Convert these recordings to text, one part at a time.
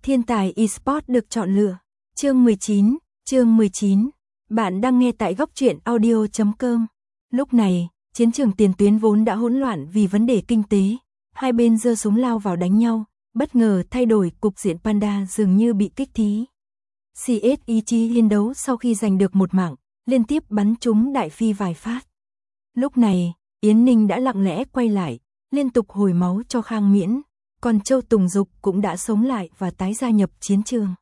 Thiên tài eSports được chọn lựa. Chương 19. Bạn đang nghe tại góc truyện audio.com. Lúc này, chiến trường tiền tuyến vốn đã hỗn loạn vì vấn đề kinh tế. Hai bên giơ súng lao vào đánh nhau, bất ngờ thay đổi cục diện. Panda dường như bị kích thí. CS ý chí chiến đấu sau khi giành được một mảng, liên tiếp bắn trúng Đại Phi vài phát. Lúc này, Yến Ninh đã lặng lẽ quay lại, liên tục hồi máu cho Khang Miễn, còn Châu Tùng Dục cũng đã sống lại và tái gia nhập chiến trường.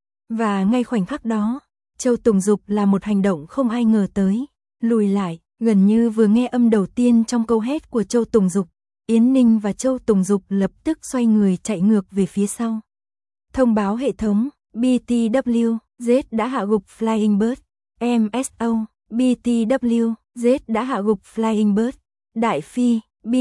Và ngay khoảnh khắc đó, Châu Tùng Dục là một hành động không ai ngờ tới, lùi lại, gần như vừa nghe âm đầu tiên trong câu hét của Châu Tùng Dục, Yến Ninh và Châu Tùng Dục lập tức xoay người chạy ngược về phía sau. Thông báo hệ thống, BTW, Z đã hạ gục Flying Bird, MSO, BTW, Z đã hạ gục Flying Bird, Đại Phi,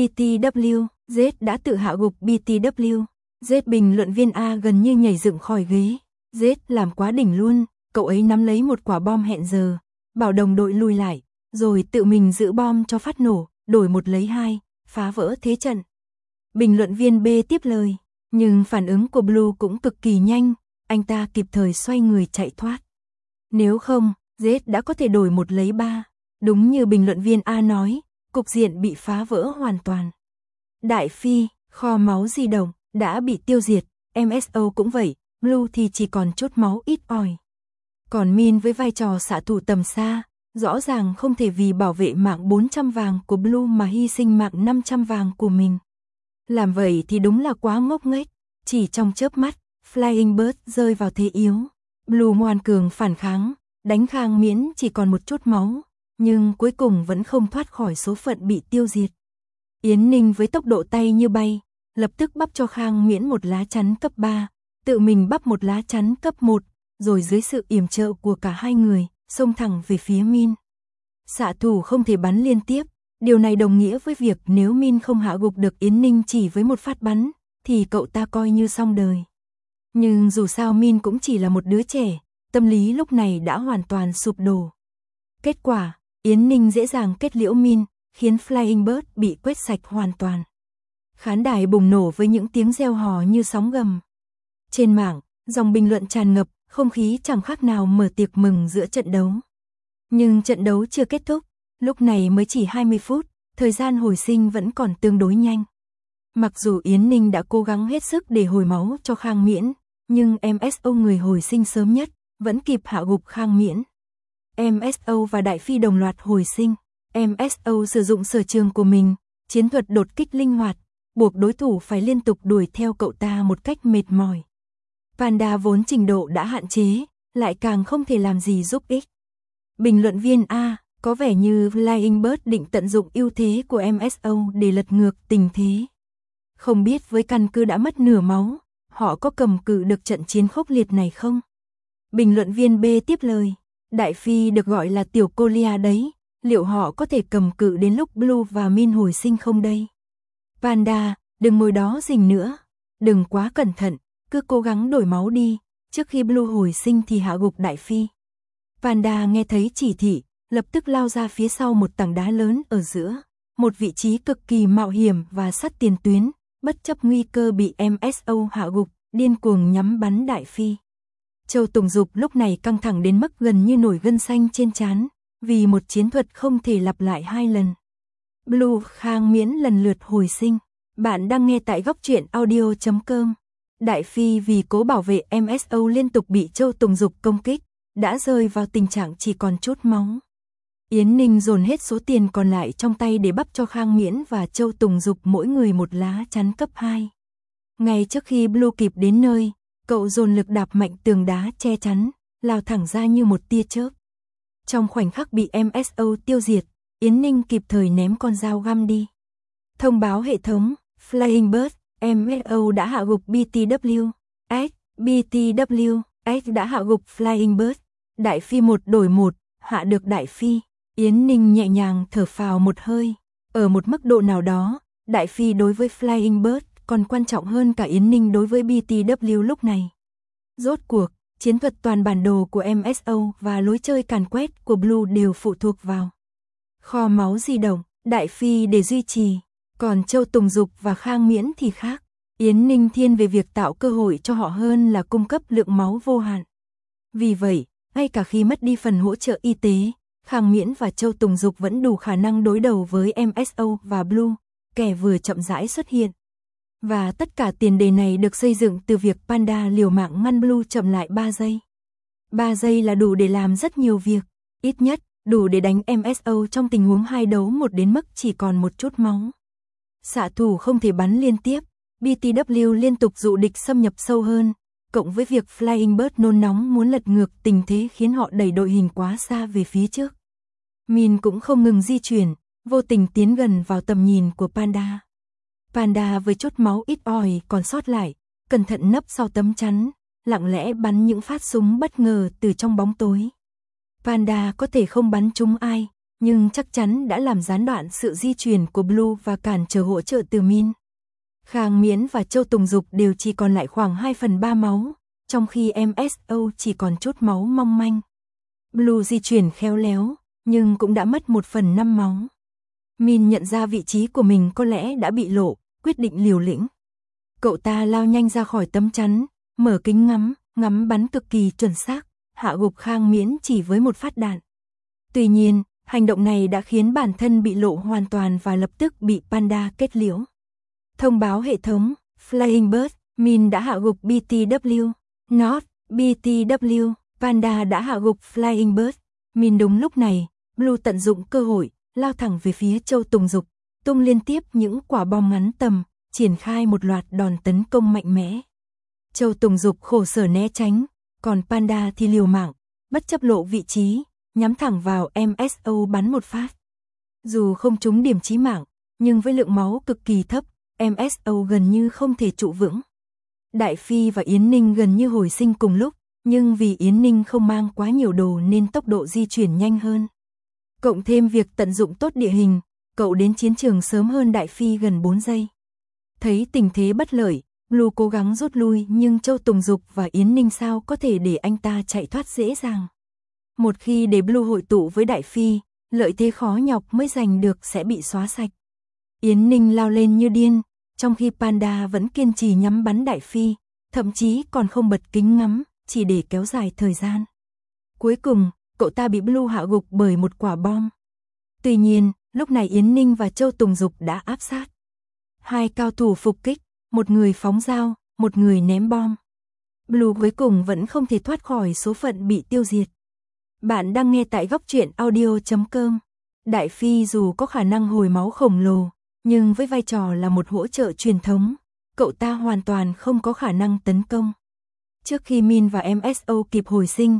BTW, Z đã tự hạ gục BTW, Z bình luận viên A gần như nhảy dựng khỏi ghế, Z làm quá đỉnh luôn, cậu ấy nắm lấy một quả bom hẹn giờ, bảo đồng đội lùi lại, rồi tự mình giữ bom cho phát nổ, đổi một lấy hai, phá vỡ thế trận. Bình luận viên B tiếp lời, nhưng phản ứng của Blue cũng cực kỳ nhanh, anh ta kịp thời xoay người chạy thoát. Nếu không, Z đã có thể đổi một lấy ba, đúng như bình luận viên A nói, cục diện bị phá vỡ hoàn toàn. Đại Phi, kho máu di động, đã bị tiêu diệt, MSO cũng vậy, Blue thì chỉ còn chút máu ít ỏi. Còn Min với vai trò xạ thủ tầm xa, rõ ràng không thể vì bảo vệ mạng 400 vàng của Blue mà hy sinh mạng 500 vàng của mình. Làm vậy thì đúng là quá ngốc nghếch, chỉ trong chớp mắt, Flying Bird rơi vào thế yếu. Blue ngoan cường phản kháng, đánh Khang Miễn chỉ còn một chút máu, nhưng cuối cùng vẫn không thoát khỏi số phận bị tiêu diệt. Yến Ninh với tốc độ tay như bay, lập tức bắp cho Khang Miễn một lá chắn cấp 3, tự mình bắp một lá chắn cấp 1, rồi dưới sự yểm trợ của cả hai người, xông thẳng về phía Min. Xạ thủ không thể bắn liên tiếp, điều này đồng nghĩa với việc nếu Min không hạ gục được Yến Ninh chỉ với một phát bắn, thì cậu ta coi như xong đời. Nhưng dù sao Min cũng chỉ là một đứa trẻ, tâm lý lúc này đã hoàn toàn sụp đổ. Kết quả, Yến Ninh dễ dàng kết liễu Min, khiến Flying Bird bị quét sạch hoàn toàn. Khán đài bùng nổ với những tiếng reo hò như sóng gầm. Trên mạng, dòng bình luận tràn ngập, không khí chẳng khác nào mở tiệc mừng giữa trận đấu. Nhưng trận đấu chưa kết thúc, lúc này mới chỉ 20 phút, thời gian hồi sinh vẫn còn tương đối nhanh. Mặc dù Yến Ninh đã cố gắng hết sức để hồi máu cho Khang Miễn, nhưng MSO người hồi sinh sớm nhất, vẫn kịp hạ gục Khang Miễn. MSO và Đại Phi đồng loạt hồi sinh. MSO sử dụng sở trường của mình, chiến thuật đột kích linh hoạt, buộc đối thủ phải liên tục đuổi theo cậu ta một cách mệt mỏi. Panda vốn trình độ đã hạn chế, lại càng không thể làm gì giúp ích. Bình luận viên A, có vẻ như Flying Bird định tận dụng ưu thế của MSO để lật ngược tình thế. Không biết với căn cứ đã mất nửa máu, họ có cầm cự được trận chiến khốc liệt này không? Bình luận viên B tiếp lời, Đại Phi được gọi là tiểu cô Lia đấy, liệu họ có thể cầm cự đến lúc Blue và Min hồi sinh không đây? Panda, đừng ngồi đó rình nữa, đừng quá cẩn thận, cứ cố gắng đổi máu đi, trước khi Blue hồi sinh thì hạ gục Đại Phi. Panda nghe thấy chỉ thị, lập tức lao ra phía sau một tảng đá lớn ở giữa, một vị trí cực kỳ mạo hiểm và sát tiền tuyến, bất chấp nguy cơ bị MSO hạ gục, điên cuồng nhắm bắn Đại Phi. Châu Tùng Dục lúc này căng thẳng đến mức gần như nổi gân xanh trên trán, vì một chiến thuật không thể lặp lại hai lần. Blue, Khang Miễn lần lượt hồi sinh. Bạn đang nghe tại góc truyện audio.com. Đại Phi vì cố bảo vệ MSO liên tục bị Châu Tùng Dục công kích, đã rơi vào tình trạng chỉ còn chút máu. Yến Ninh dồn hết số tiền còn lại trong tay để bắp cho Khang Miễn và Châu Tùng Dục mỗi người một lá chắn cấp 2. Ngay trước khi Blue kịp đến nơi, cậu dồn lực đạp mạnh tường đá che chắn, lao thẳng ra như một tia chớp. Trong khoảnh khắc bị MSO tiêu diệt, Yến Ninh kịp thời ném con dao găm đi. Thông báo hệ thống, Flying Bird, MSO đã hạ gục BTW, X, BTW, X đã hạ gục Flying Bird, Đại Phi 1 đổi 1, hạ được Đại Phi. Yến Ninh nhẹ nhàng thở phào một hơi, ở một mức độ nào đó, Đại Phi đối với Flying Bird còn quan trọng hơn cả Yến Ninh đối với BTW lúc này. Rốt cuộc, chiến thuật toàn bản đồ của MSO và lối chơi càn quét của Blue đều phụ thuộc vào kho máu di động, Đại Phi để duy trì, còn Châu Tùng Dục và Khang Miễn thì khác. Yến Ninh thiên về việc tạo cơ hội cho họ hơn là cung cấp lượng máu vô hạn. Vì vậy, ngay cả khi mất đi phần hỗ trợ y tế, Khang Miễn và Châu Tùng Dục vẫn đủ khả năng đối đầu với MSO và Blue, kẻ vừa chậm rãi xuất hiện. Và tất cả tiền đề này được xây dựng từ việc Panda liều mạng ngăn Blue chậm lại 3 giây. 3 giây là đủ để làm rất nhiều việc, ít nhất, đủ để đánh MSO trong tình huống 2 đấu 1 đến mức chỉ còn một chút máu. Xạ thủ không thể bắn liên tiếp, BTW liên tục dụ địch xâm nhập sâu hơn, cộng với việc Flying Bird nôn nóng muốn lật ngược tình thế khiến họ đẩy đội hình quá xa về phía trước. Min cũng không ngừng di chuyển, vô tình tiến gần vào tầm nhìn của Panda. Panda với chút máu ít ỏi còn sót lại, cẩn thận nấp sau tấm chắn, lặng lẽ bắn những phát súng bất ngờ từ trong bóng tối. Panda có thể không bắn trúng ai, nhưng chắc chắn đã làm gián đoạn sự di chuyển của Blue và cản trở hỗ trợ từ Min. Khang Miễn và Châu Tùng Dục đều chỉ còn lại khoảng 2/3 máu, trong khi MSO chỉ còn chút máu mong manh. Blue di chuyển khéo léo, nhưng cũng đã mất 1/5 máu. Min nhận ra vị trí của mình có lẽ đã bị lộ, quyết định liều lĩnh. Cậu ta lao nhanh ra khỏi tấm chắn, mở kính ngắm bắn cực kỳ chuẩn xác, hạ gục Khang Miễn chỉ với một phát đạn. Tuy nhiên, hành động này đã khiến bản thân bị lộ hoàn toàn và lập tức bị Panda kết liễu. Thông báo hệ thống, Flying Bird, Min đã hạ gục BTW, Not, BTW, Panda đã hạ gục Flying Bird. Min đúng lúc này, Blue tận dụng cơ hội, lao thẳng về phía Châu Tùng Dục, tung liên tiếp những quả bom ngắn tầm, triển khai một loạt đòn tấn công mạnh mẽ. Châu Tùng Dục khổ sở né tránh, còn Panda thì liều mạng, bất chấp lộ vị trí, nhắm thẳng vào MSO bắn một phát. Dù không trúng điểm chí mạng, nhưng với lượng máu cực kỳ thấp, MSO gần như không thể trụ vững. Đại Phi và Yến Ninh gần như hồi sinh cùng lúc, nhưng vì Yến Ninh không mang quá nhiều đồ nên tốc độ di chuyển nhanh hơn. Cộng thêm việc tận dụng tốt địa hình, cậu đến chiến trường sớm hơn Đại Phi gần 4 giây. Thấy tình thế bất lợi, Blue cố gắng rút lui nhưng Châu Tùng Dục và Yến Ninh sao có thể để anh ta chạy thoát dễ dàng. Một khi để Blue hội tụ với Đại Phi, lợi thế khó nhọc mới giành được sẽ bị xóa sạch. Yến Ninh lao lên như điên, trong khi Panda vẫn kiên trì nhắm bắn Đại Phi, thậm chí còn không bật kính ngắm, chỉ để kéo dài thời gian. Cuối cùng, cậu ta bị Blue hạ gục bởi một quả bom. Tuy nhiên, lúc này Yến Ninh và Châu Tùng Dục đã áp sát. Hai cao thủ phục kích, một người phóng dao, một người ném bom. Blue cuối cùng vẫn không thể thoát khỏi số phận bị tiêu diệt. Bạn đang nghe tại góc truyện audio.com. Đại Phi dù có khả năng hồi máu khổng lồ, nhưng với vai trò là một hỗ trợ truyền thống, cậu ta hoàn toàn không có khả năng tấn công. Trước khi Min và MSO kịp hồi sinh,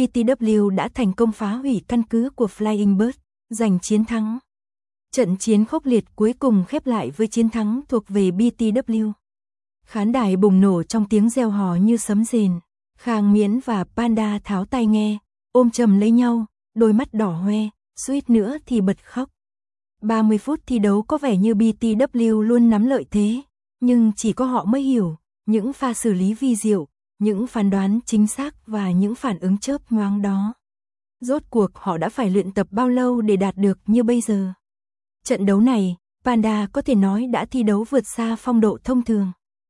BTW đã thành công phá hủy căn cứ của Flying Bird, giành chiến thắng. Trận chiến khốc liệt cuối cùng khép lại với chiến thắng thuộc về BTW. Khán đài bùng nổ trong tiếng reo hò như sấm rền. Khang Miễn và Panda tháo tai nghe, ôm chầm lấy nhau, đôi mắt đỏ hoe, suýt nữa thì bật khóc. 30 phút thi đấu có vẻ như BTW luôn nắm lợi thế, nhưng chỉ có họ mới hiểu, những pha xử lý vi diệu, những phán đoán chính xác và những phản ứng chớp nhoáng đó. Rốt cuộc họ đã phải luyện tập bao lâu để đạt được như bây giờ. Trận đấu này, Panda có thể nói đã thi đấu vượt xa phong độ thông thường.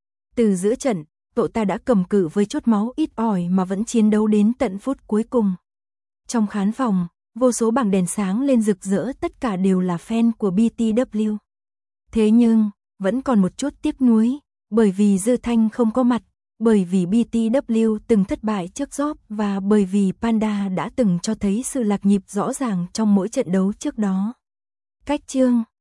Từ giữa trận, cậu ta đã cầm cự với chút máu ít ỏi mà vẫn chiến đấu đến tận phút cuối cùng. Trong khán phòng, vô số bảng đèn sáng lên rực rỡ, tất cả đều là fan của BTW. Thế nhưng, vẫn còn một chút tiếc nuối, bởi vì Dư Thanh không có mặt, bởi vì BTW từng thất bại trước Job và bởi vì Panda đã từng cho thấy sự lạc nhịp rõ ràng trong mỗi trận đấu trước đó. Cách chương